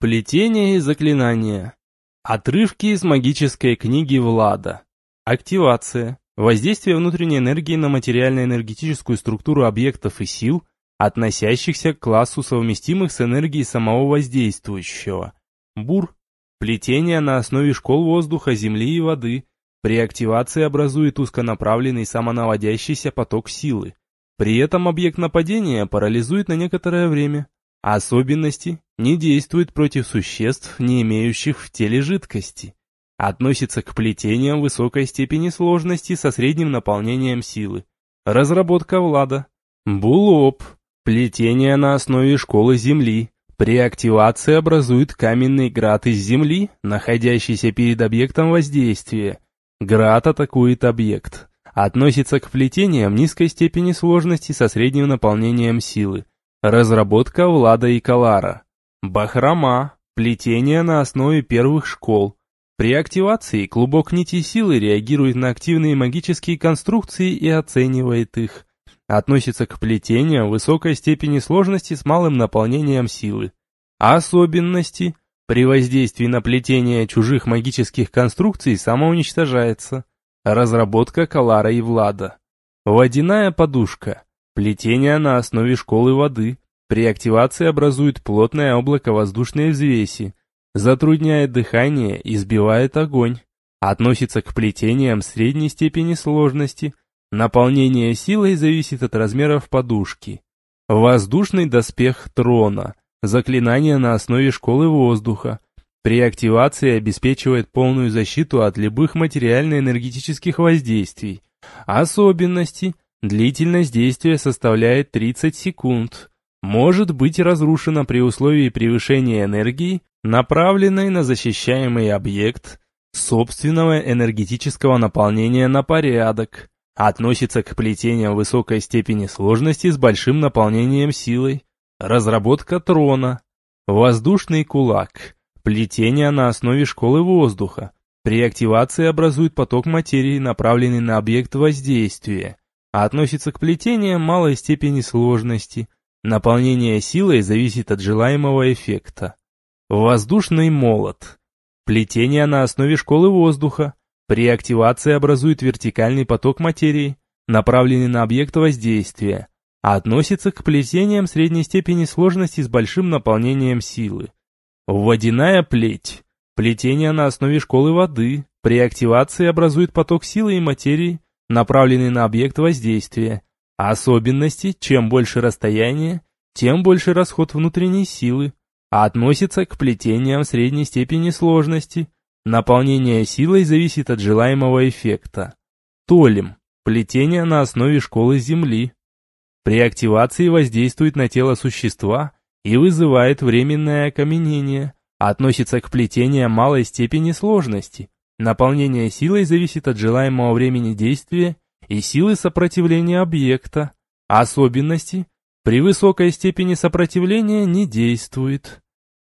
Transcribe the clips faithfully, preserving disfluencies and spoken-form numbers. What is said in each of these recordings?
Плетение и заклинания. Отрывки из магической книги Влада. Активация. Воздействие внутренней энергии на материально-энергетическую структуру объектов и сил, относящихся к классу совместимых с энергией самого воздействующего. Бур. Плетение на основе школ воздуха, земли и воды. При активации образует узконаправленный самонаводящийся поток силы. При этом объект нападения парализует на некоторое время. Особенности: не действует против существ, не имеющих в теле жидкости. Относится к плетениям высокой степени сложности со средним наполнением силы. Разработка Влада. Булоп. Плетение на основе школы земли. При активации образует каменный град из земли, находящийся перед объектом воздействия. Град атакует объект. Относится к плетениям низкой степени сложности со средним наполнением силы. Разработка Влада и Калара. Бахрома. Плетение на основе первых школ. При активации клубок нити силы реагирует на активные магические конструкции и оценивает их. Относится к плетениям высокой степени сложности с малым наполнением силы. Особенности: при воздействии на плетение чужих магических конструкций самоуничтожается. Разработка Калара и Влада. Водяная подушка. Плетение на основе школы воды. При активации образует плотное облако воздушной взвеси. Затрудняет дыхание и сбивает огонь. Относится к плетениям средней степени сложности. Наполнение силой зависит от размеров подушки. Воздушный доспех трона. Заклинание на основе школы воздуха. При активации обеспечивает полную защиту от любых материально-энергетических воздействий. Особенности: длительность действия составляет тридцать секунд. Может быть разрушена при условии превышения энергии, направленной на защищаемый объект, собственного энергетического наполнения на порядок. Относится к плетениям высокой степени сложности с большим наполнением силой. Разработка трона. Воздушный кулак. Плетение на основе школы воздуха. При активации образует поток материи, направленный на объект воздействия. Относится к плетениям малой степени сложности. Наполнение силой зависит от желаемого эффекта. Воздушный молот. Плетение на основе школы воздуха. При активации образует вертикальный поток материи, направленный на объект воздействия. Относится к плетениям средней степени сложности с большим наполнением силы. Водяная плеть. Плетение на основе школы воды. При активации образует поток силы и материи, направленный на объект воздействия. Особенности: чем больше расстояние, тем больше расход внутренней силы. Относится к плетениям средней степени сложности. Наполнение силой зависит от желаемого эффекта. Толем. Плетение на основе школы земли. При активации воздействует на тело существа и вызывает временное окаменение. Относится к плетениям малой степени сложности. Наполнение силой зависит от желаемого времени действия и силы сопротивления объекта. Особенности: при высокой степени сопротивления не действует.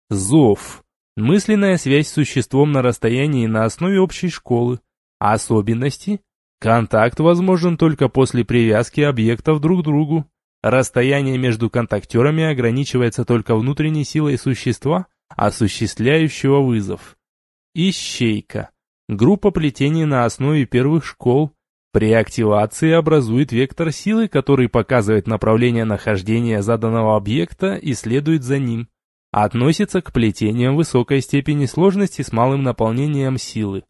Зов. Мысленная связь с существом на расстоянии на основе общей школы. Особенности: контакт возможен только после привязки объектов друг к другу. Расстояние между контактерами ограничивается только внутренней силой существа, осуществляющего вызов. Ищейка. Группа плетений на основе первых школ. При активации образует вектор силы, который показывает направление нахождения заданного объекта и следует за ним. Относится к плетениям высокой степени сложности с малым наполнением силы.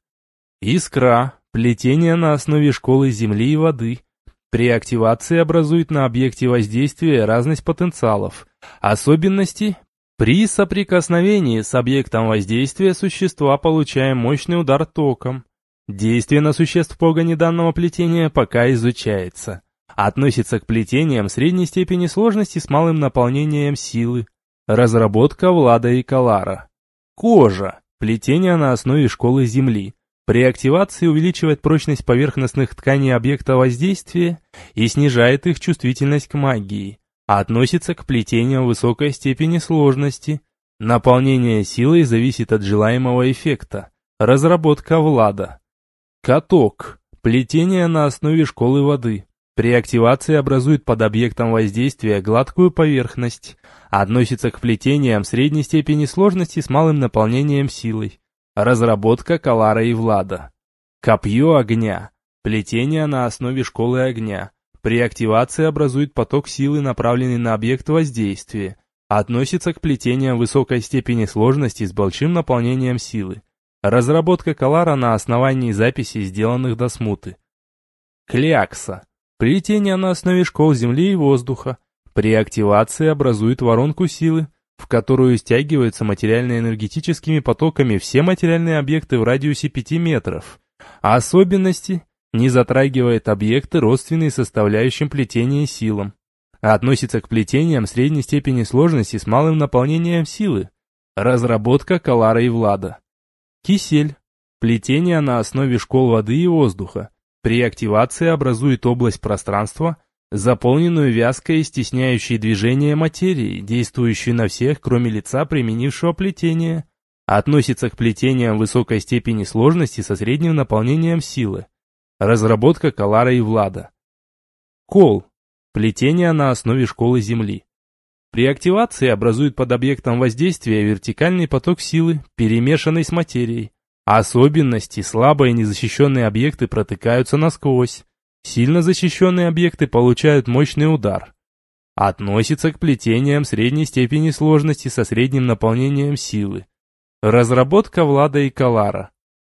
Искра. Плетение на основе школы земли и воды. При активации образует на объекте воздействия разность потенциалов. Особенности: при соприкосновении с объектом воздействия существа получаем мощный удар током. Действие на существ погони данного плетения пока изучается. Относится к плетениям средней степени сложности с малым наполнением силы. Разработка Влада и Калара. Кожа. Плетение на основе школы земли. При активации увеличивает прочность поверхностных тканей объекта воздействия и снижает их чувствительность к магии. Относится к плетениям высокой степени сложности. Наполнение силой зависит от желаемого эффекта. Разработка Влада. Каток. Плетение на основе школы воды. При активации образует под объектом воздействия гладкую поверхность. Относится к плетениям средней степени сложности с малым наполнением силой. Разработка Калара и Влада. Копье огня. Плетение на основе школы огня. При активации образует поток силы, направленный на объект воздействия. Относится к плетениям высокой степени сложности с большим наполнением силы. Разработка Калара на основании записей, сделанных до смуты. Клякса. Плетение на основе школ земли и воздуха. При активации образует воронку силы, в которую стягиваются материально-энергетическими потоками все материальные объекты в радиусе пяти метров. А особенности не затрагивает объекты, родственные составляющим плетения силам. Относится к плетениям средней степени сложности с малым наполнением силы. Разработка Калара и Влада. Кисель. Плетение на основе школ воды и воздуха. При активации образует область пространства, заполненную вязкой и стесняющей движение материей, действующей на всех, кроме лица, применившего плетение. Относится к плетениям высокой степени сложности со средним наполнением силы. Разработка Калара и Влада. Кол. Плетение на основе школы Земли. При активации образует под объектом воздействия вертикальный поток силы, перемешанный с материей. Особенности: слабые незащищенные объекты протыкаются насквозь. Сильно защищенные объекты получают мощный удар. Относится к плетениям средней степени сложности со средним наполнением силы. Разработка Влада и Калара.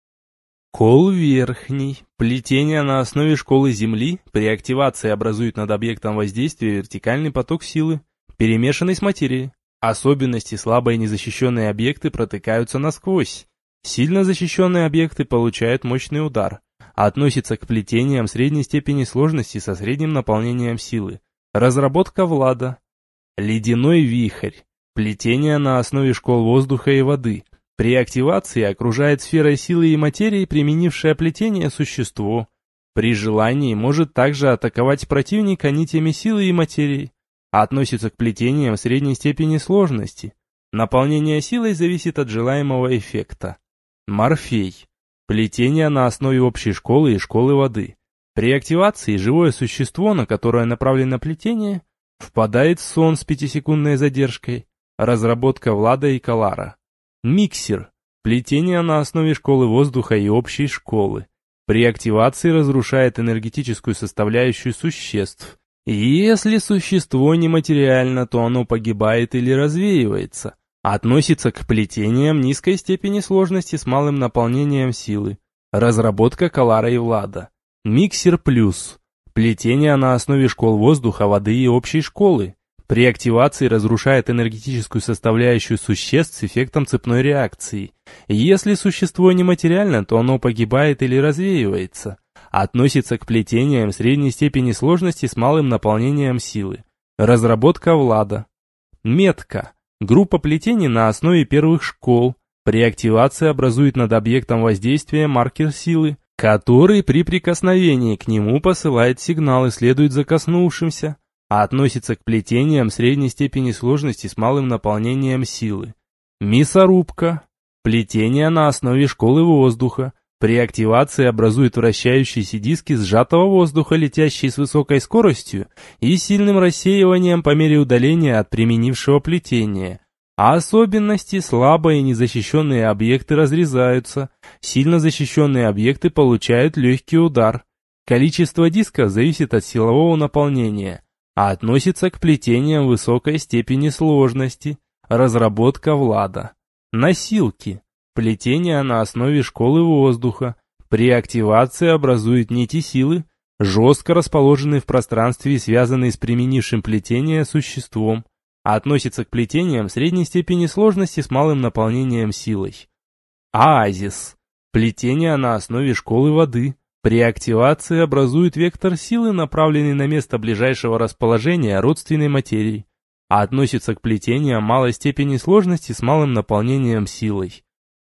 Кол верхний. Плетение на основе школы Земли. При активации образует над объектом воздействия вертикальный поток силы, перемешанный с материей. Особенности: слабые незащищенные объекты протыкаются насквозь. Сильно защищенные объекты получают мощный удар. Относится к плетениям средней степени сложности со средним наполнением силы. Разработка Влада. Ледяной вихрь. Плетение на основе школ воздуха и воды. При активации окружает сферой силы и материи применившее плетение существо. При желании может также атаковать противника нитями силы и материи. Относится к плетениям средней степени сложности. Наполнение силой зависит от желаемого эффекта. Морфей. Плетение на основе общей школы и школы воды. При активации живое существо, на которое направлено плетение, впадает в сон с пятисекундной задержкой. Разработка Влада и Калара. Миксер. Плетение на основе школы воздуха и общей школы. При активации разрушает энергетическую составляющую существ. Если существо нематериально, то оно погибает или развеивается. Относится к плетениям низкой степени сложности с малым наполнением силы. Разработка Калара и Влада. Миксер плюс. Плетение на основе школ воздуха, воды и общей школы. При активации разрушает энергетическую составляющую существ с эффектом цепной реакции. Если существо нематериально, то оно погибает или развеивается. Относится к плетениям средней степени сложности с малым наполнением силы. Разработка Влада. Метка. Группа плетений на основе первых школ. При активации образует над объектом воздействия маркер силы, который при прикосновении к нему посылает сигнал и следует за коснувшимся. А относится к плетениям средней степени сложности с малым наполнением силы. Мясорубка. Плетение на основе школы воздуха. При активации образует вращающиеся диски сжатого воздуха, летящие с высокой скоростью и сильным рассеиванием по мере удаления от применившего плетения. А особенности: слабые незащищенные объекты разрезаются, сильно защищенные объекты получают легкий удар. Количество дисков зависит от силового наполнения, а относится к плетениям высокой степени сложности. Разработка Влада. Носилки. Плетение на основе школы воздуха. При активации образует нити силы, жестко расположенные в пространстве и связанные с применившим плетение существом. Относится к плетениям средней степени сложности с малым наполнением силой. Оазис. Плетение на основе школы воды. При активации образует вектор силы, направленный на место ближайшего расположения родственной материи. Относится к плетениям малой степени сложности с малым наполнением силой.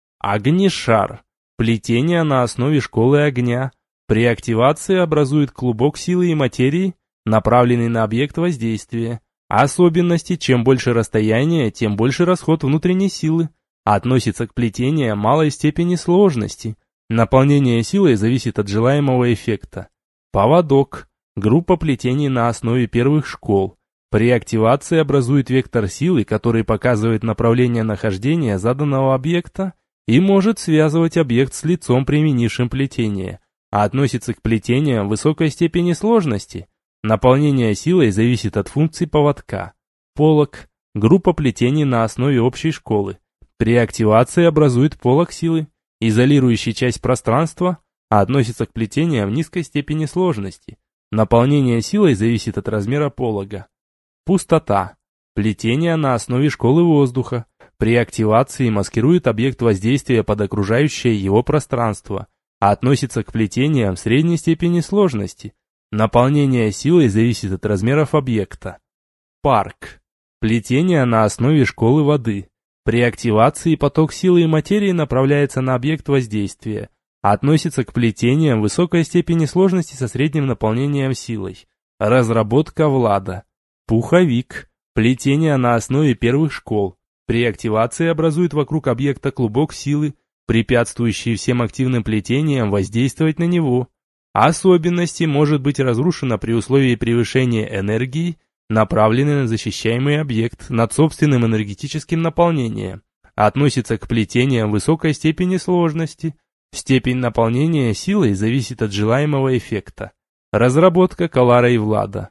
Огнешар. Плетение на основе школы огня. При активации образует клубок силы и материи, направленный на объект воздействия. Особенности: чем больше расстояние, тем больше расход внутренней силы. Относится к плетениям малой степени сложности. Наполнение силой зависит от желаемого эффекта. Поводок. Группа плетений на основе первых школ. При активации образует вектор силы, который показывает направление нахождения заданного объекта и может связывать объект с лицом, применившим плетение, а относится к плетениям высокой степени сложности. Наполнение силой зависит от функций поводка. Полог. Группа плетений на основе общей школы. При активации образует полог силы, изолирующий часть пространства, а относится к плетениям низкой степени сложности. Наполнение силой зависит от размера полога. Пустота. Плетение на основе школы воздуха. При активации маскирует объект воздействия под окружающее его пространство, а относится к плетениям средней степени сложности. Наполнение силой зависит от размеров объекта. Парк. Плетение на основе школы воды. При активации поток силы и материи направляется на объект воздействия, а относится к плетениям высокой степени сложности со средним наполнением силой. Разработка Влада. Пуховик. Плетение на основе первых школ. При активации образует вокруг объекта клубок силы, препятствующий всем активным плетениям воздействовать на него. Особенности может быть разрушена при условии превышения энергии, направленной на защищаемый объект, над собственным энергетическим наполнением. Относится к плетениям высокой степени сложности. Степень наполнения силой зависит от желаемого эффекта. Разработка Калара и Влада.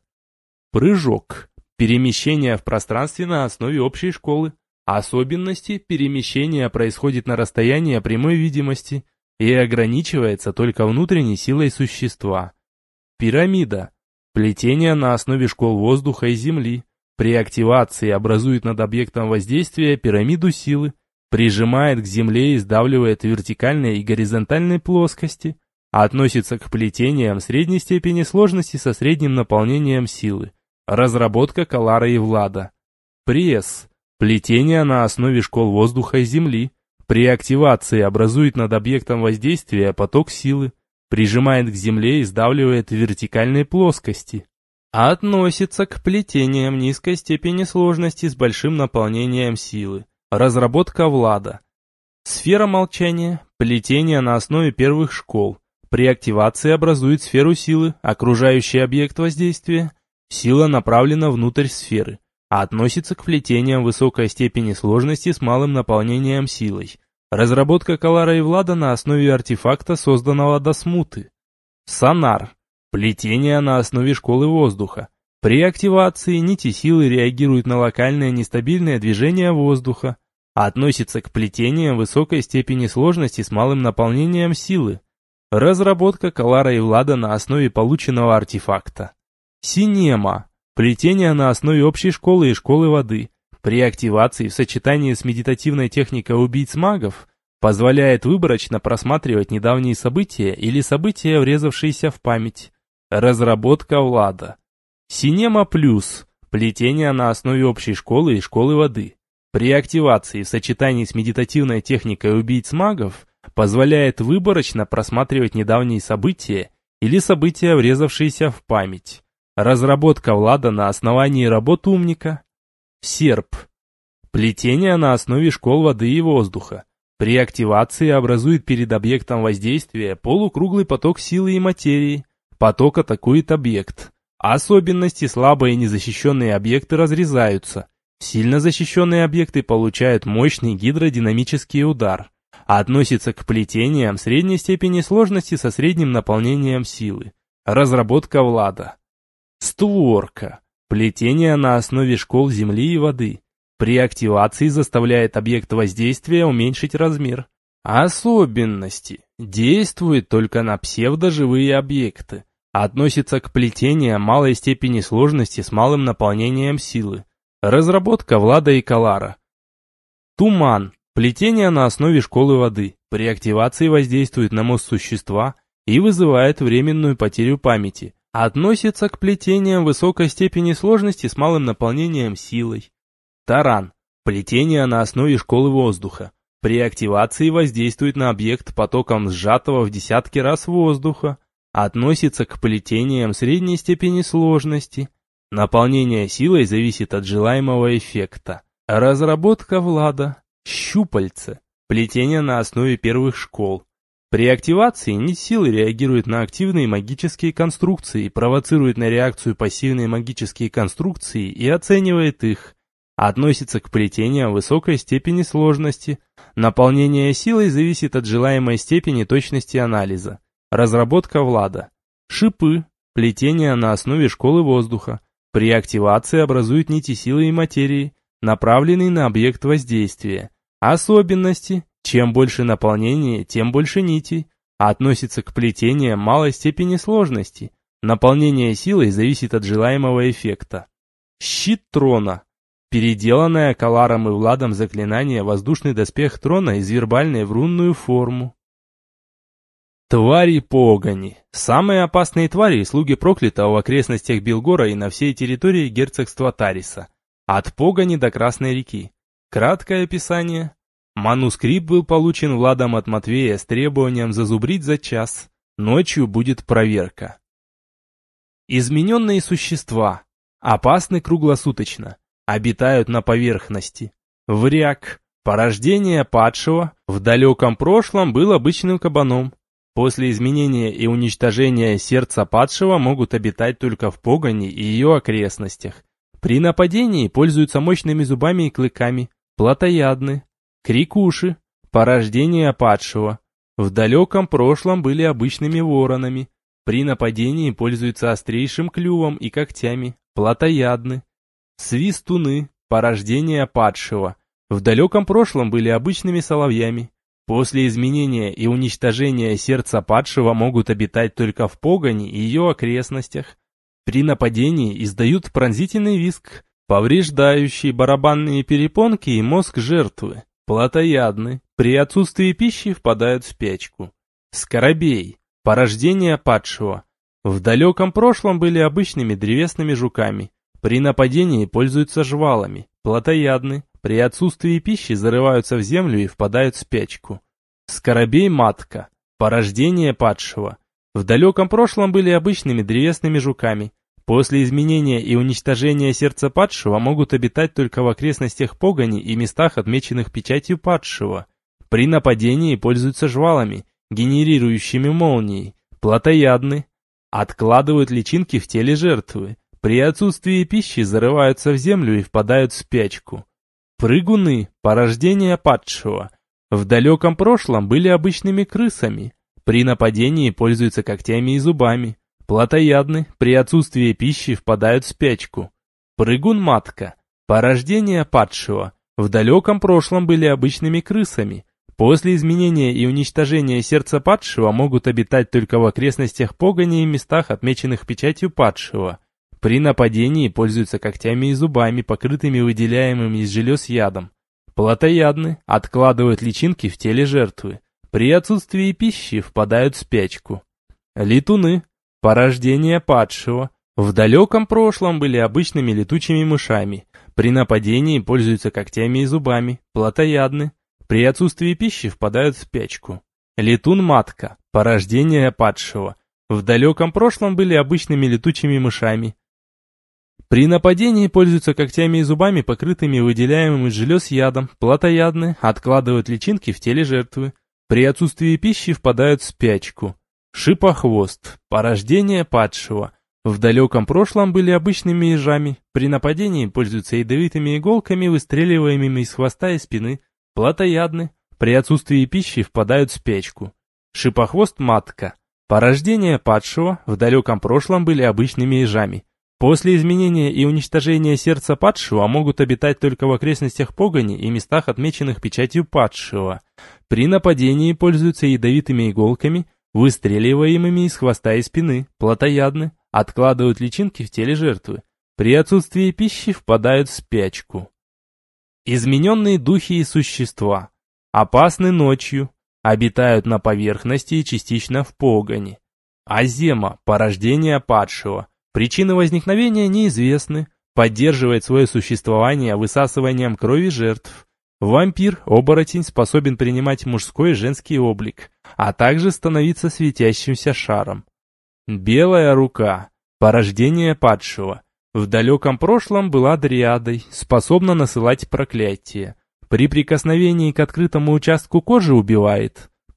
Прыжок. Перемещение в пространстве на основе общей школы. Особенности перемещения происходит на расстоянии прямой видимости и ограничивается только внутренней силой существа. Пирамида. Плетение на основе школ воздуха и земли. При активации образует над объектом воздействия пирамиду силы, прижимает к земле и сдавливает в вертикальной и горизонтальной плоскости, а относится к плетениям средней степени сложности со средним наполнением силы. Разработка Калара и Влада. Пресс. Плетение на основе школ воздуха и земли. При активации образует над объектом воздействия поток силы, прижимает к земле и сдавливает в вертикальной плоскости. Относится к плетениям низкой степени сложности с большим наполнением силы. Разработка Влада. Сфера молчания. Плетение на основе первых школ. При активации образует сферу силы, окружающий объект воздействия. Сила направлена внутрь сферы, а относится к плетениям высокой степени сложности с малым наполнением силой. Разработка Калара и Влада на основе артефакта, созданного до смуты. Сонар. Плетение на основе школы воздуха. При активации нити силы реагируют на локальное нестабильное движение воздуха, а относится к плетениям высокой степени сложности с малым наполнением силы. Разработка Калара и Влада на основе полученного артефакта. Синема. Плетение на основе общей школы и школы воды. При активации в сочетании с медитативной техникой убийц-магов позволяет выборочно просматривать недавние события или события, врезавшиеся в память. Разработка Влада. Синема плюс. Плетение на основе общей школы и школы воды. При активации в сочетании с медитативной техникой убийц-магов позволяет выборочно просматривать недавние события или события, врезавшиеся в память. Разработка Влада на основании работ умника. Серп. Плетение на основе школ воды и воздуха. При активации образует перед объектом воздействия полукруглый поток силы и материи. Поток атакует объект. Особенности: слабые и незащищенные объекты разрезаются. Сильно защищенные объекты получают мощный гидродинамический удар. Относится к плетениям средней степени сложности со средним наполнением силы. Разработка Влада. Створка. Плетение на основе школ земли и воды. При активации заставляет объект воздействия уменьшить размер. Особенности: действует только на псевдоживые объекты. Относится к плетениям малой степени сложности с малым наполнением силы. Разработка Влада и Калара. Туман. Плетение на основе школы воды. При активации воздействует на мозг существа и вызывает временную потерю памяти. Относится к плетениям высокой степени сложности с малым наполнением силой. Таран. Плетение на основе школы воздуха. При активации воздействует на объект потоком сжатого в десятки раз воздуха. Относится к плетениям средней степени сложности. Наполнение силой зависит от желаемого эффекта. Разработка Влада. Щупальце. Плетение на основе первых школ. При активации нить силы реагирует на активные магические конструкции, провоцирует на реакцию пассивные магические конструкции и оценивает их. Относится к плетениям высокой степени сложности. Наполнение силой зависит от желаемой степени точности анализа. Разработка Влада. Шипы. Плетения на основе школы воздуха. При активации образуют нити силы и материи, направленные на объект воздействия. Особенности. Чем больше наполнения, тем больше нитей. Относится к плетениям малой степени сложности. Наполнение силой зависит от желаемого эффекта. Щит трона. Переделанное Каларом и Владом заклинание «Воздушный доспех трона» из вербальной в рунную форму. Твари погони. Самые опасные твари и слуги проклятого в окрестностях Белгора и на всей территории герцогства Тариса. От погони до Красной реки. Краткое описание. Манускрипт был получен Владом от Матвея с требованием зазубрить за час. Ночью будет проверка. Измененные существа. Опасны круглосуточно. Обитают на поверхности. Вряг. Порождение падшего в далеком прошлом был обычным кабаном. После изменения и уничтожения сердца падшего могут обитать только в погони и ее окрестностях. При нападении пользуются мощными зубами и клыками. Плотоядны. Крикуши. Порождение падшего. В далеком прошлом были обычными воронами. При нападении пользуются острейшим клювом и когтями. Плотоядны. Свистуны. Порождение падшего. В далеком прошлом были обычными соловьями. После изменения и уничтожения сердца падшего могут обитать только в погони и ее окрестностях. При нападении издают пронзительный визг, повреждающий барабанные перепонки и мозг жертвы. Плотоядны. При отсутствии пищи впадают в спячку. Скоробей. Порождение падшего. В далеком прошлом были обычными древесными жуками. При нападении пользуются жвалами. Плотоядны. При отсутствии пищи зарываются в землю и впадают в спячку. Скоробей-матка. Порождение падшего. В далеком прошлом были обычными древесными жуками. После изменения и уничтожения сердца падшего могут обитать только в окрестностях погони и местах, отмеченных печатью падшего. При нападении пользуются жвалами, генерирующими молнии. Плотоядны. Откладывают личинки в теле жертвы. При отсутствии пищи зарываются в землю и впадают в спячку. Прыгуны. Порождение падшего. В далеком прошлом были обычными крысами. При нападении пользуются когтями и зубами. Плотоядны. При отсутствии пищи впадают в спячку. Прыгун-матка. Порождение падшего. В далеком прошлом были обычными крысами. После изменения и уничтожения сердца падшего могут обитать только в окрестностях погони и местах, отмеченных печатью падшего. При нападении пользуются когтями и зубами, покрытыми выделяемым из желез ядом. Плотоядны. Откладывают личинки в теле жертвы. При отсутствии пищи впадают в спячку. Летуны. Порождение падшего. В далеком прошлом были обычными летучими мышами. При нападении пользуются когтями и зубами. Плотоядны. При отсутствии пищи впадают в спячку. Летун-матка. Порождение падшего. В далеком прошлом были обычными летучими мышами. При нападении пользуются когтями и зубами, покрытыми выделяемым из желез ядом. Плотоядны. Откладывают личинки в теле жертвы. При отсутствии пищи впадают в спячку. Шипохвост. Порождение падшего. В далеком прошлом были обычными ежами. При нападении пользуются ядовитыми иголками, выстреливаемыми из хвоста и спины. Плотоядны. При отсутствии пищи впадают в спячку. Шипохвост-матка. Порождение падшего. В далеком прошлом были обычными ежами. После изменения и уничтожения сердца падшего могут обитать только в окрестностях погони и местах, отмеченных печатью падшего. При нападении пользуются ядовитыми иголками, выстреливаемыми из хвоста и спины. Плотоядны. Откладывают личинки в теле жертвы. При отсутствии пищи впадают в спячку. Измененные духи и существа. Опасны ночью. Обитают на поверхности и частично в погони. Азема. Порождение падшего. Причины возникновения неизвестны. Поддерживает свое существование высасыванием крови жертв. Вампир-оборотень способен принимать мужской и женский облик, а также становиться светящимся шаром. Белая рука. Порождение падшего. В далеком прошлом была дриадой, способна насылать проклятие. При прикосновении к открытому участку кожи убивает.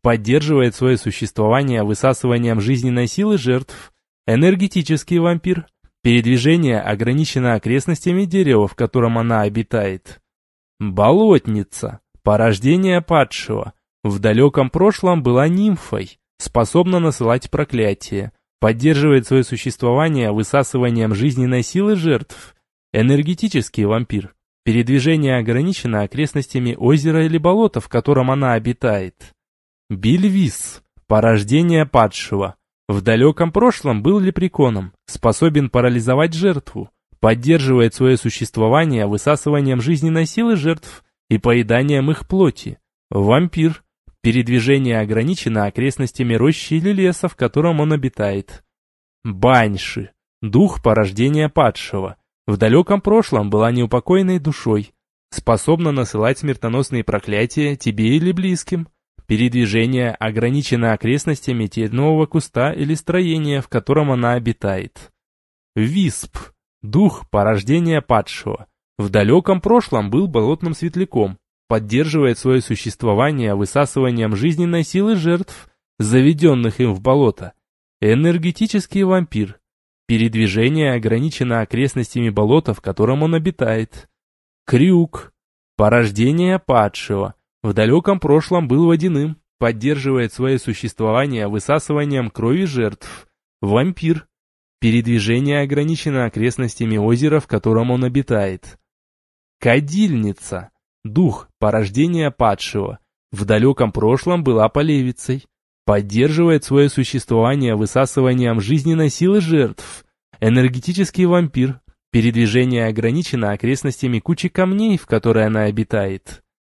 Поддерживает свое существование высасыванием жизненной силы жертв. Энергетический вампир. Передвижение ограничено окрестностями дерева, в котором она обитает. Болотница. Порождение падшего. В далеком прошлом была нимфой. Способна насылать проклятие. Поддерживает свое существование высасыванием жизненной силы жертв. Энергетический вампир. Передвижение ограничено окрестностями озера или болота, в котором она обитает. Бельвис. Порождение падшего. В далеком прошлом был лепреконом. Способен парализовать жертву. Поддерживает свое существование высасыванием жизненной силы жертв и поеданием их плоти. Вампир. Передвижение ограничено окрестностями рощи или леса, в котором он обитает. Баньши. Дух порождения падшего. В далеком прошлом была неупокоенной душой. Способна насылать смертоносные проклятия тебе или близким. Передвижение ограничено окрестностями тернового куста или строения, в котором она обитает. Висп. Дух порождения падшего. В далеком прошлом был болотным светляком. Поддерживает свое существование высасыванием жизненной силы жертв, заведенных им в болото. Энергетический вампир. Передвижение ограничено окрестностями болота, в котором он обитает. Крюк. Порождение падшего. В далеком прошлом был водяным. Поддерживает свое существование высасыванием крови жертв. Вампир. Передвижение ограничено окрестностями озера, в котором он обитает. Кадильница. Дух порождения падшего. В далеком прошлом была полевицей. Поддерживает свое существование высасыванием жизненной силы жертв. Энергетический вампир. Передвижение ограничено окрестностями кучи камней, в которой она обитает.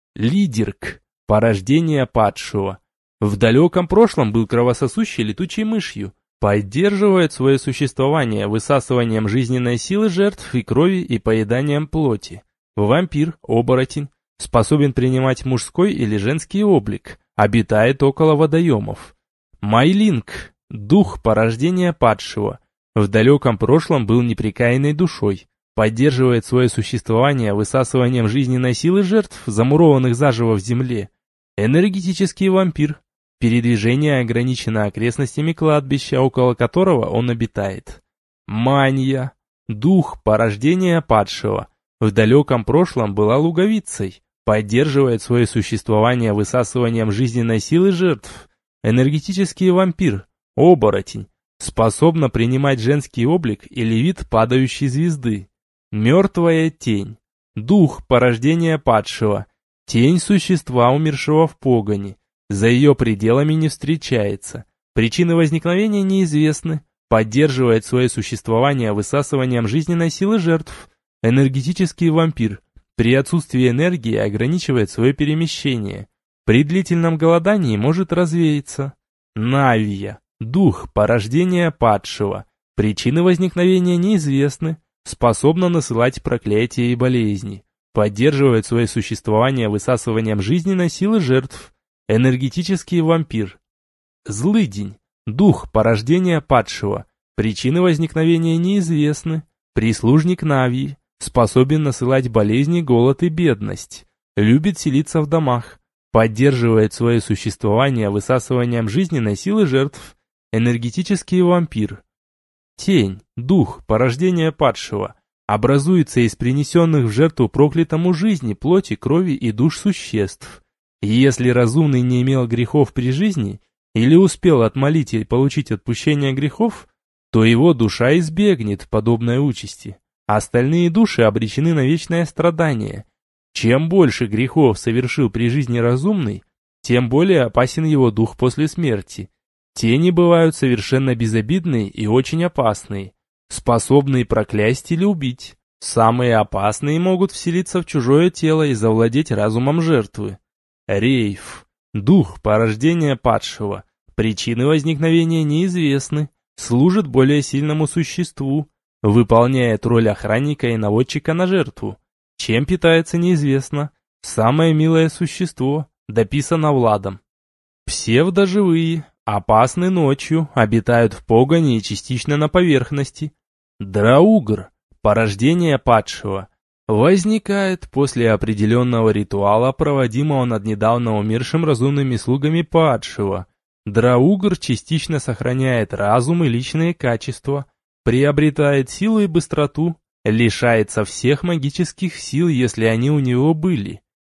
Лидерк. Порождение падшего. В далеком прошлом был кровососущей летучей мышью. Поддерживает свое существование высасыванием жизненной силы жертв и крови и поеданием плоти. Вампир, оборотень. Способен принимать мужской или женский облик. Обитает около водоемов. Майлинг. Дух порождения падшего. В далеком прошлом был непрекаянной душой. Поддерживает свое существование высасыванием жизненной силы жертв, замурованных заживо в земле. Энергетический вампир. Передвижение ограничено окрестностями кладбища, около которого он обитает. Мания. Дух порождения падшего. В далеком прошлом была луговицей. Поддерживает свое существование высасыванием жизненной силы жертв. Энергетический вампир. Оборотень. Способна принимать женский облик или вид падающей звезды. Мертвая тень. Дух порождения падшего. Тень существа, умершего в погони. За ее пределами не встречается. Причины возникновения неизвестны. Поддерживает свое существование высасыванием жизненной силы жертв. Энергетический вампир. При отсутствии энергии ограничивает свое перемещение. При длительном голодании может развеяться. Навия. Дух порождения падшего. Причины возникновения неизвестны. Способна насылать проклятия и болезни. Поддерживает свое существование высасыванием жизненной силы жертв. Энергетический вампир. Злыдень. Дух порождения падшего. Причины возникновения неизвестны. Прислужник Навии. Способен насылать болезни, голод и бедность. Любит селиться в домах. Поддерживает свое существование высасыванием жизненной силы жертв. Энергетический вампир. Тень, дух, порождение падшего. Образуется из принесенных в жертву проклятому жизни, плоти, крови и душ существ. Если разумный не имел грехов при жизни, или успел отмолить и получить отпущение грехов, то его душа избегнет подобной участи. Остальные души обречены на вечное страдание. Чем больше грехов совершил при жизни разумный, тем более опасен его дух после смерти. Тени бывают совершенно безобидные и очень опасные, способные проклясть или убить. Самые опасные могут вселиться в чужое тело и завладеть разумом жертвы. Рейф. Дух порождения падшего. Причины возникновения неизвестны. Служит более сильному существу. Выполняет роль охранника и наводчика на жертву. Чем питается неизвестно. Самое милое существо. Дописано Владом. Псевдоживые. Опасны ночью, обитают в погоне и частично на поверхности. Драугр. Порождение падшего. возникает после определенного ритуала, проводимого над недавно умершим разумными слугами падшего. Драугр частично сохраняет разум и личные качества, приобретает силу и быстроту, лишается всех магических сил, если они у него были.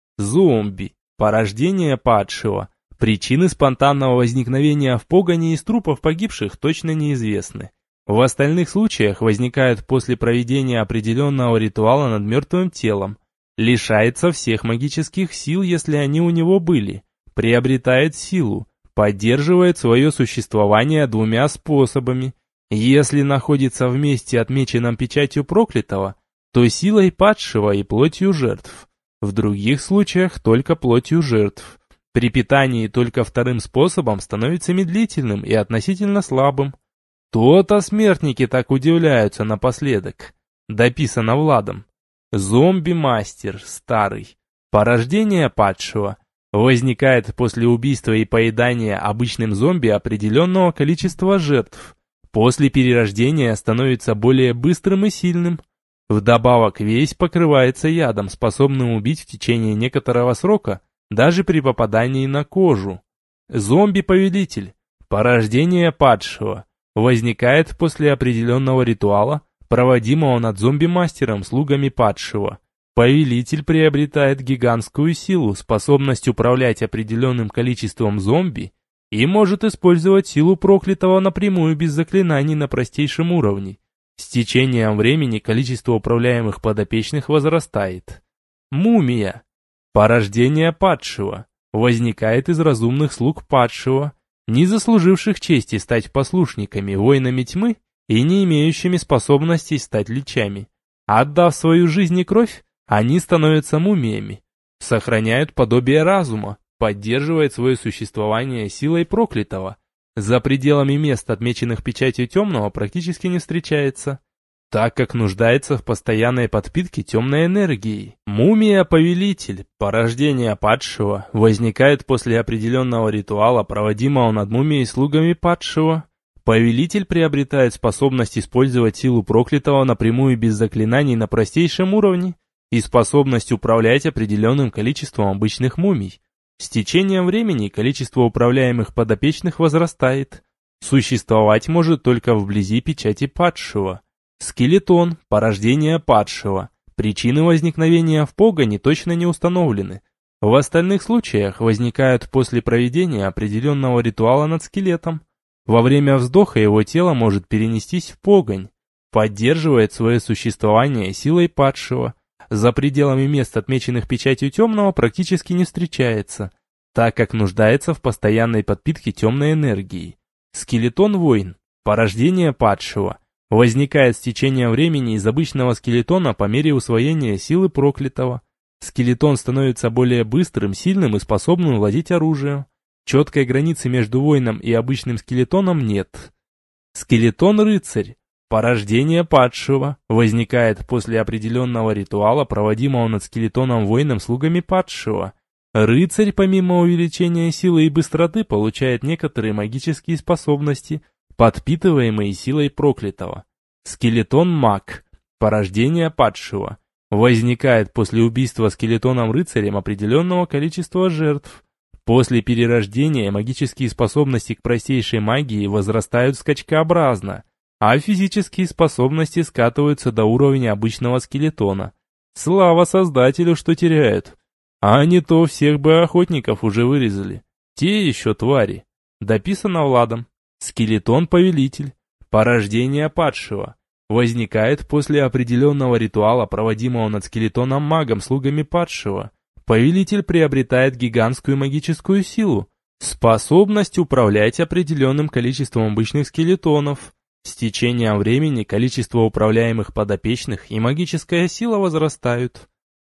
Зомби. Порождение падшего. Причины спонтанного возникновения в погоне из трупов погибших точно неизвестны. В остальных случаях возникает после проведения определенного ритуала над мертвым телом, лишается всех магических сил, если они у него были, приобретает силу, поддерживает свое существование двумя способами. Если находится в месте, отмеченном печатью проклятого, то силой падшего и плотью жертв. В других случаях только плотью жертв. При питании только вторым способом становится медлительным и относительно слабым. То-то смертники так удивляются напоследок. Дописано Владом. Зомби-мастер, старый. Порождение падшего. Возникает после убийства и поедания обычным зомби определенного количества жертв. После перерождения становится более быстрым и сильным. Вдобавок весь покрывается ядом, способным убить в течение некоторого срока, даже при попадании на кожу. Зомби-повелитель. Порождение падшего. Возникает после определенного ритуала, проводимого над зомби-мастером слугами падшего. Повелитель приобретает гигантскую силу, способность управлять определенным количеством зомби и может использовать силу проклятого напрямую без заклинаний на простейшем уровне. С течением времени количество управляемых подопечных возрастает. Мумия. Порождение падшего. Возникает из разумных слуг падшего, не заслуживших чести стать послушниками, воинами тьмы и не имеющими способностей стать личами. Отдав свою жизнь и кровь, они становятся мумиями, сохраняют подобие разума, поддерживают свое существование силой проклятого. За пределами мест, отмеченных печатью темного, практически не встречается, так как нуждается в постоянной подпитке темной энергией. Мумия-повелитель, порождение падшего, возникает после определенного ритуала, проводимого над мумией слугами падшего. Повелитель приобретает способность использовать силу проклятого напрямую без заклинаний на простейшем уровне и способность управлять определенным количеством обычных мумий. С течением времени количество управляемых подопечных возрастает. Существовать может только вблизи печати падшего. Скелетон, порождение падшего. Причины возникновения в погоне точно не установлены. В остальных случаях возникают после проведения определенного ритуала над скелетом. Во время вздоха его тело может перенестись в погонь. Поддерживает свое существование силой падшего. За пределами мест, отмеченных печатью темного, практически не встречается, так как нуждается в постоянной подпитке темной энергии. Скелетон-воин, порождение падшего, возникает с течением времени из обычного скелетона по мере усвоения силы проклятого. Скелетон становится более быстрым, сильным и способным владеть оружием. Четкой границы между воином и обычным скелетоном нет. Скелетон-рыцарь. Порождение падшего возникает после определенного ритуала, проводимого над скелетоном-воином слугами падшего. Рыцарь, помимо увеличения силы и быстроты, получает некоторые магические способности, подпитываемые силой проклятого. Скелетон-маг. Порождение падшего. Возникает после убийства скелетоном-рыцарем определенного количества жертв. После перерождения магические способности к простейшей магии возрастают скачкообразно, а физические способности скатываются до уровня обычного скелетона. Слава создателю, что теряют. А не то всех бы охотников уже вырезали. Те еще твари. Дописано Владом. Скелетон-повелитель. Порождение падшего. Возникает после определенного ритуала, проводимого над скелетоном-магом слугами падшего. Повелитель приобретает гигантскую магическую силу, способность управлять определенным количеством обычных скелетонов. С течением времени количество управляемых подопечных и магическая сила возрастают.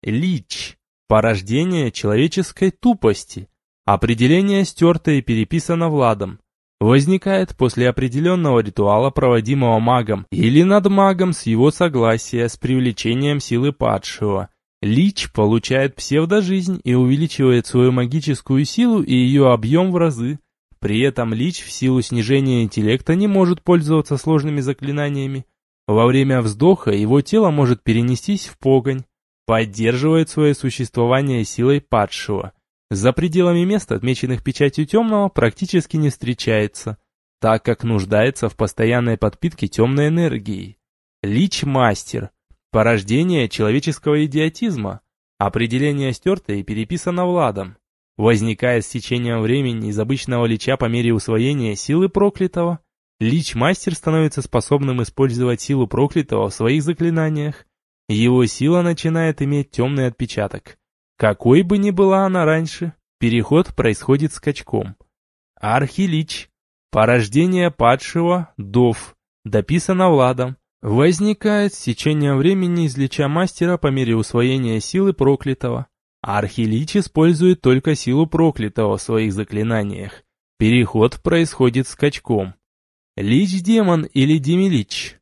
Лич. Порождение человеческой тупости. Определение стерто и переписано Владом. Возникает после определенного ритуала, проводимого магом или над магом с его согласия, с привлечением силы падшего. Лич получает псевдожизнь и увеличивает свою магическую силу и ее объем в разы. При этом Лич в силу снижения интеллекта не может пользоваться сложными заклинаниями. Во время вздоха его тело может перенестись в погонь. Поддерживает свое существование силой падшего. За пределами мест, отмеченных печатью темного, практически не встречается, так как нуждается в постоянной подпитке темной энергией. Лич-мастер. Порождение человеческого идиотизма. Определение стерто и переписано Владом. Возникает с течением времени из обычного лича по мере усвоения силы проклятого. Лич-мастер становится способным использовать силу проклятого в своих заклинаниях. Его сила начинает иметь темный отпечаток. Какой бы ни была она раньше, переход происходит скачком. Архилич. Порождение падшего, Дов. Дописано Владом. Возникает с течением времени из лича мастера по мере усвоения силы проклятого. Архилич использует только силу проклятого в своих заклинаниях. Переход происходит скачком. Лич-демон или демилич.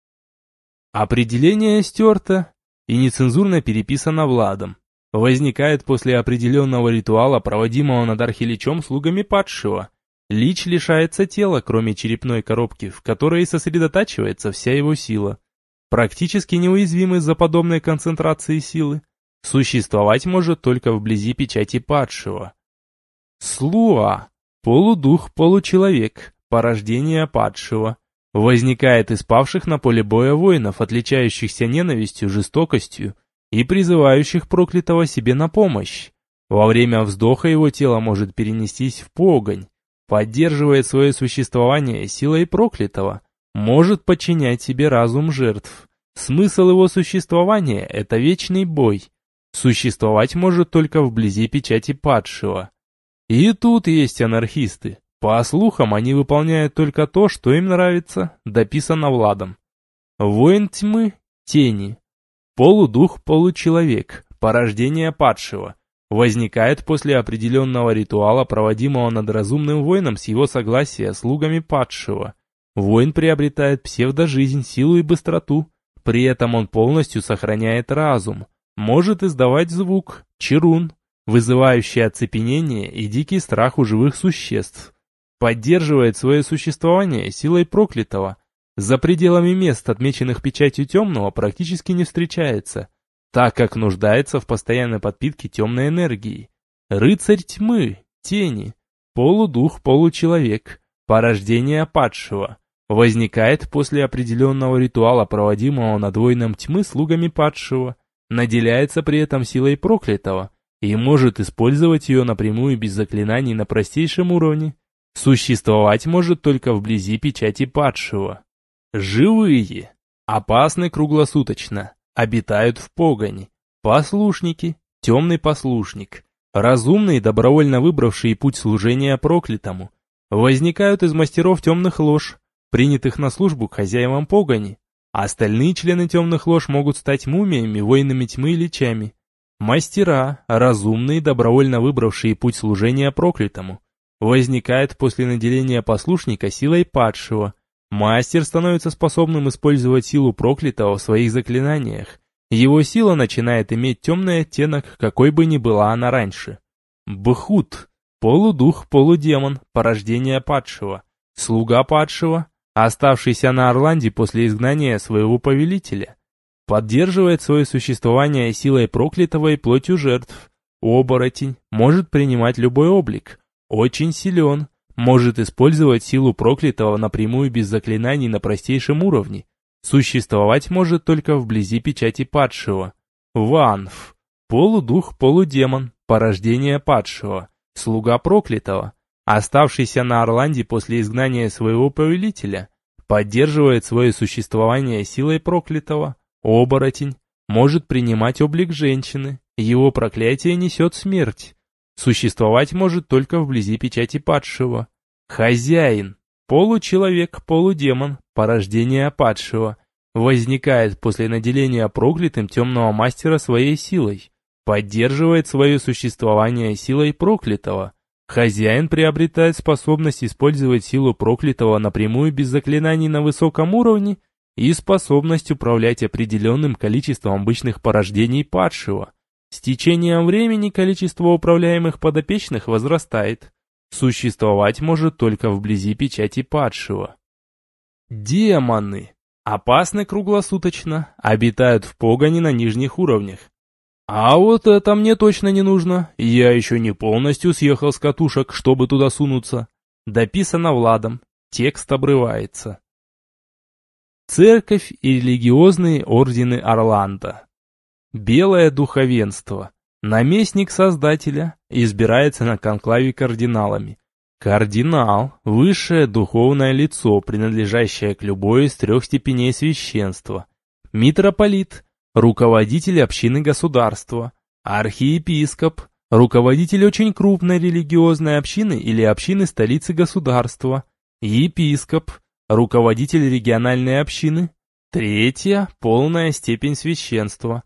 Определение стерто и нецензурно переписано Владом. Возникает после определенного ритуала, проводимого над архиличом слугами падшего. Лич лишается тела, кроме черепной коробки, в которой сосредотачивается вся его сила. Практически неуязвим из-за подобной концентрации силы. Существовать может только вблизи печати падшего. Слуа. Полудух-получеловек. Порождение падшего. Возникает из павших на поле боя воинов, отличающихся ненавистью, жестокостью и призывающих проклятого себе на помощь. Во время вздоха его тело может перенестись в погонь. Поддерживает свое существование силой проклятого, может подчинять себе разум жертв. Смысл его существования – это вечный бой. Существовать может только вблизи печати падшего. И тут есть анархисты. По слухам, они выполняют только то, что им нравится, дописано Владом. Воин тьмы – тени. Полудух-получеловек, порождение падшего. Возникает после определенного ритуала, проводимого над разумным воином с его согласия слугами падшего. Воин приобретает псевдожизнь, силу и быстроту. При этом он полностью сохраняет разум. Может издавать звук, чирун, вызывающий оцепенение и дикий страх у живых существ. Поддерживает свое существование силой проклятого. За пределами мест, отмеченных печатью темного, практически не встречается, так как нуждается в постоянной подпитке темной энергии. Рыцарь тьмы, тени, полудух-получеловек, порождение падшего. Возникает после определенного ритуала, проводимого над воином тьмы слугами падшего. Наделяется при этом силой проклятого и может использовать ее напрямую без заклинаний на простейшем уровне. Существовать может только вблизи печати падшего. Живые. Опасны круглосуточно. Обитают в погони. Послушники. Темный послушник. Разумные, добровольно выбравшие путь служения проклятому. Возникают из мастеров темных лож, принятых на службу к хозяевам погони. Остальные члены темных лож могут стать мумиями, воинами тьмы и личами. Мастера, разумные, добровольно выбравшие путь служения проклятому. Возникает после наделения послушника силой падшего. Мастер становится способным использовать силу проклятого в своих заклинаниях. Его сила начинает иметь темный оттенок, какой бы ни была она раньше. Бхут. Полудух-полудемон, порождение падшего. Слуга падшего, оставшийся на Орланде после изгнания своего повелителя. Поддерживает свое существование силой проклятого и плотью жертв. Оборотень, может принимать любой облик. Очень силен, может использовать силу проклятого напрямую без заклинаний на простейшем уровне. Существовать может только вблизи печати падшего. Ванф. Полудух-полудемон, порождение падшего. Слуга проклятого, оставшийся на Орланде после изгнания своего повелителя. Поддерживает свое существование силой проклятого. Оборотень, может принимать облик женщины. Его проклятие несет смерть. Существовать может только вблизи печати падшего. Хозяин. Получеловек, полудемон, порождение падшего. Возникает после наделения проклятым темного мастера своей силой. Поддерживает свое существование силой проклятого. Хозяин приобретает способность использовать силу проклятого напрямую без заклинаний на высоком уровне и способность управлять определенным количеством обычных порождений падшего. С течением времени количество управляемых подопечных возрастает. Существовать может только вблизи печати падшего. Демоны. Опасны круглосуточно, обитают в погоне на нижних уровнях. А вот это мне точно не нужно. Я еще не полностью съехал с катушек, чтобы туда сунуться. Дописано Владом. Текст обрывается. Церковь и религиозные ордены Орландо. Белое духовенство. Наместник Создателя избирается на конклаве кардиналами. Кардинал – высшее духовное лицо, принадлежащее к любой из трех степеней священства. Митрополит – руководитель общины государства. Архиепископ – руководитель очень крупной религиозной общины или общины столицы государства. Епископ – руководитель региональной общины. Третья – полная степень священства.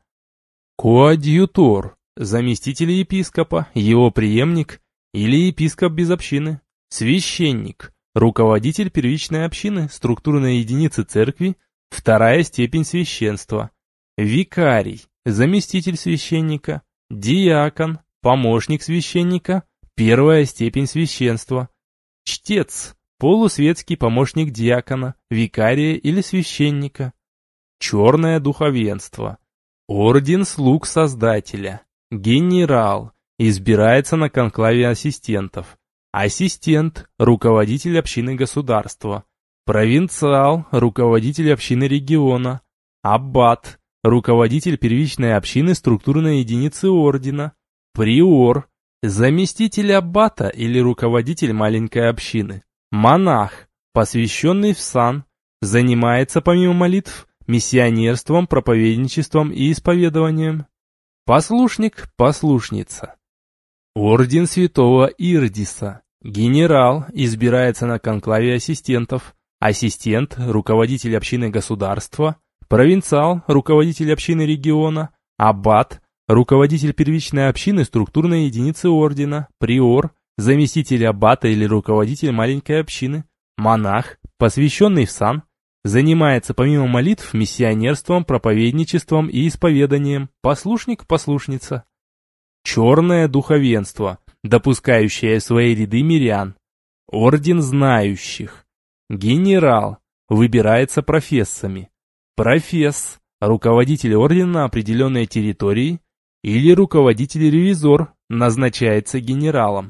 Коадьютор – заместитель епископа, его преемник или епископ без общины. Священник – руководитель первичной общины, структурной единицы церкви, вторая степень священства. Викарий – заместитель священника. Диакон – помощник священника, первая степень священства. Чтец – полусветский помощник диакона, викария или священника. Черное духовенство. Орден слуг Создателя. Генерал избирается на конклаве ассистентов. Ассистент – руководитель общины государства. Провинциал – руководитель общины региона. Аббат – руководитель первичной общины структурной единицы ордена. Приор – заместитель аббата или руководитель маленькой общины. Монах – посвященный в сан, занимается помимо молитв миссионерством, проповедничеством и исповедованием. Послушник – послушница. Орден святого Ирдиса. Генерал избирается на конклаве ассистентов. Ассистент – руководитель общины государства. Провинциал – руководитель общины региона. Аббат – руководитель первичной общины структурной единицы ордена. Приор – заместитель аббата или руководитель маленькой общины. Монах – посвященный в сан, занимается помимо молитв миссионерством, проповедничеством и исповеданием. Послушник – послушница. Черное духовенство, допускающее в свои ряды мирян. Орден знающих. Генерал выбирается профессами. Професс – руководитель ордена определенной территории или руководитель-ревизор назначается генералом.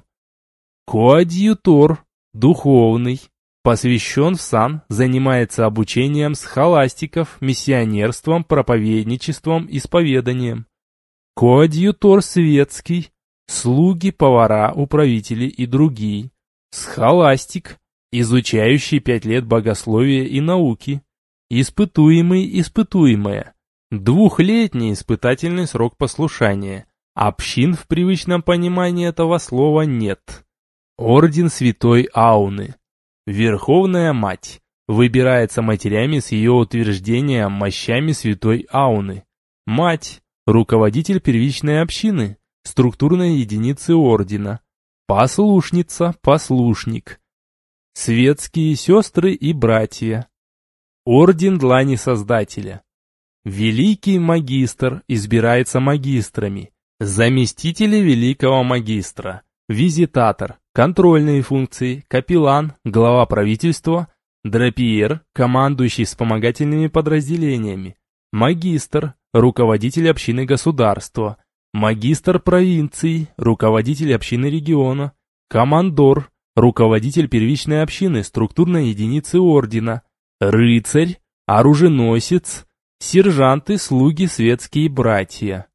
Коадьютор – духовный, посвящен в сан, занимается обучением схоластиков, миссионерством, проповедничеством, исповеданием. Коадьютор светский, слуги, повара, управители и другие. Схоластик, изучающий пять лет богословия и науки. Испытуемый, испытуемая. Двухлетний испытательный срок послушания. Общин в привычном понимании этого слова нет. Орден святой Ауны. Верховная мать. Выбирается матерями с ее утверждением мощами святой Ауны. Мать. Руководитель первичной общины, структурной единицы ордена. Послушница, послушник. Светские сестры и братья. Орден длани Создателя. Великий магистр избирается магистрами. Заместители великого магистра. Визитатор. Контрольные функции. Капеллан. Глава правительства. Драпиер. Командующий вспомогательными подразделениями. Магистр. Руководитель общины государства. Магистр провинции. Руководитель общины региона. Командор. Руководитель первичной общины структурной единицы ордена. Рыцарь. Оруженосец. Сержанты, слуги, светские братья.